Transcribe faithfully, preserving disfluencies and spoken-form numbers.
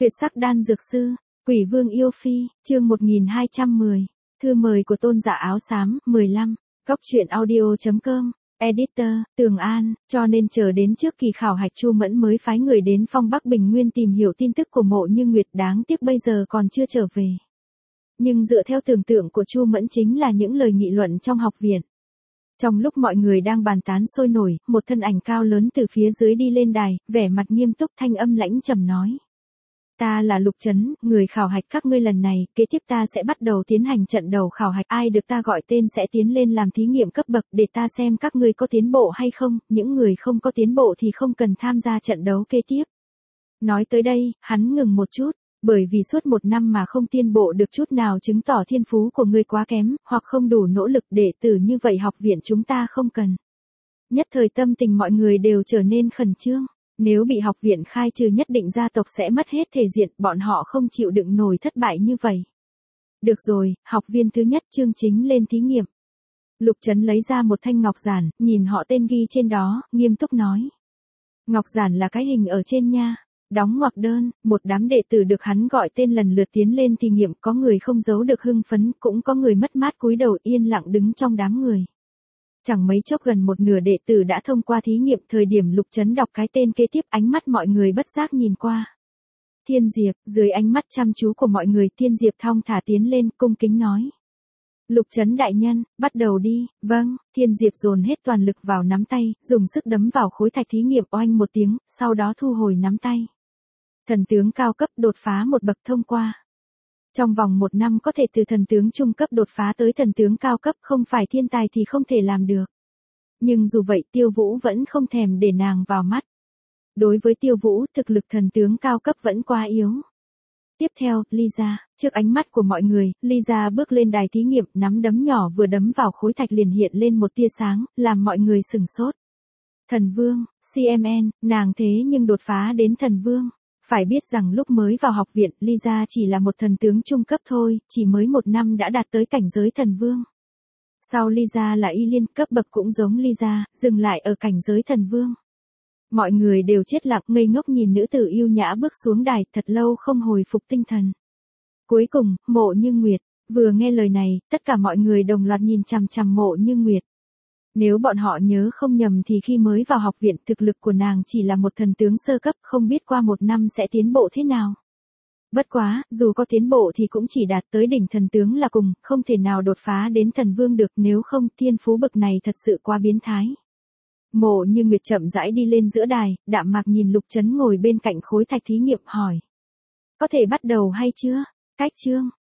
Tuyệt sắc đan dược sư, Quỷ Vương yêu phi, chương một nghìn hai trăm mười. Thư mời của tôn giả áo xám, mười lăm. Góc truyện audio chấm com. Editor, Tường An, cho nên chờ đến trước kỳ khảo hạch Chu Mẫn mới phái người đến Phong Bắc Bình Nguyên tìm hiểu tin tức của Mộ Như Nguyệt, đáng tiếc bây giờ còn chưa trở về. Nhưng dựa theo tưởng tượng của Chu Mẫn chính là những lời nghị luận trong học viện. Trong lúc mọi người đang bàn tán sôi nổi, một thân ảnh cao lớn từ phía dưới đi lên đài, vẻ mặt nghiêm túc, thanh âm lãnh trầm nói. Ta là Lục Trấn, người khảo hạch các ngươi lần này, kế tiếp ta sẽ bắt đầu tiến hành trận đầu khảo hạch, ai được ta gọi tên sẽ tiến lên làm thí nghiệm cấp bậc để ta xem các ngươi có tiến bộ hay không, những người không có tiến bộ thì không cần tham gia trận đấu kế tiếp. Nói tới đây, hắn ngừng một chút, bởi vì suốt một năm mà không tiến bộ được chút nào chứng tỏ thiên phú của ngươi quá kém, hoặc không đủ nỗ lực để tử như vậy học viện chúng ta không cần. Nhất thời tâm tình mọi người đều trở nên khẩn trương. Nếu bị học viện khai trừ nhất định gia tộc sẽ mất hết thể diện, bọn họ không chịu đựng nổi thất bại như vậy. Được rồi, học viên thứ nhất chương chính lên thí nghiệm. Lục Trấn lấy ra một thanh ngọc giản, nhìn họ tên ghi trên đó, nghiêm túc nói. Ngọc giản là cái hình ở trên nha. Đóng ngoặc đơn, một đám đệ tử được hắn gọi tên lần lượt tiến lên thí nghiệm, có người không giấu được hưng phấn, cũng có người mất mát cúi đầu yên lặng đứng trong đám người. Chẳng mấy chốc gần một nửa đệ tử đã thông qua thí nghiệm, thời điểm Lục Trấn đọc cái tên kế tiếp ánh mắt mọi người bất giác nhìn qua. Thiên Diệp, dưới ánh mắt chăm chú của mọi người Thiên Diệp thong thả tiến lên cung kính nói. Lục Trấn đại nhân, bắt đầu đi, vâng, Thiên Diệp dồn hết toàn lực vào nắm tay, dùng sức đấm vào khối thạch thí nghiệm oanh một tiếng, sau đó thu hồi nắm tay. Thần tướng cao cấp đột phá một bậc thông qua. Trong vòng một năm có thể từ thần tướng trung cấp đột phá tới thần tướng cao cấp không phải thiên tài thì không thể làm được. Nhưng dù vậy Tiêu Vũ vẫn không thèm để nàng vào mắt. Đối với Tiêu Vũ, thực lực thần tướng cao cấp vẫn quá yếu. Tiếp theo, Lisa, trước ánh mắt của mọi người, Lisa bước lên đài thí nghiệm, nắm đấm nhỏ vừa đấm vào khối thạch liền hiện lên một tia sáng, làm mọi người sửng sốt. Thần Vương, xê em en, nàng thế nhưng đột phá đến thần Vương. Phải biết rằng lúc mới vào học viện, Lisa chỉ là một thần tướng trung cấp thôi, chỉ mới một năm đã đạt tới cảnh giới thần vương. Sau Lisa là Y Liên, cấp bậc cũng giống Lisa, dừng lại ở cảnh giới thần vương. Mọi người đều chết lặng ngây ngốc nhìn nữ tử yêu nhã bước xuống đài, thật lâu không hồi phục tinh thần. Cuối cùng, Mộ Như Nguyệt, vừa nghe lời này, tất cả mọi người đồng loạt nhìn chằm chằm Mộ Như Nguyệt. Nếu bọn họ nhớ không nhầm thì khi mới vào học viện thực lực của nàng chỉ là một thần tướng sơ cấp, không biết qua một năm sẽ tiến bộ thế nào. Bất quá, dù có tiến bộ thì cũng chỉ đạt tới đỉnh thần tướng là cùng, không thể nào đột phá đến thần vương được, nếu không thiên phú bậc này thật sự quá biến thái. Mộ Như Nguyệt chậm rãi đi lên giữa đài, đạm mạc nhìn Lục Trấn ngồi bên cạnh khối thạch thí nghiệm hỏi. Có thể bắt đầu hay chưa? Cách chương,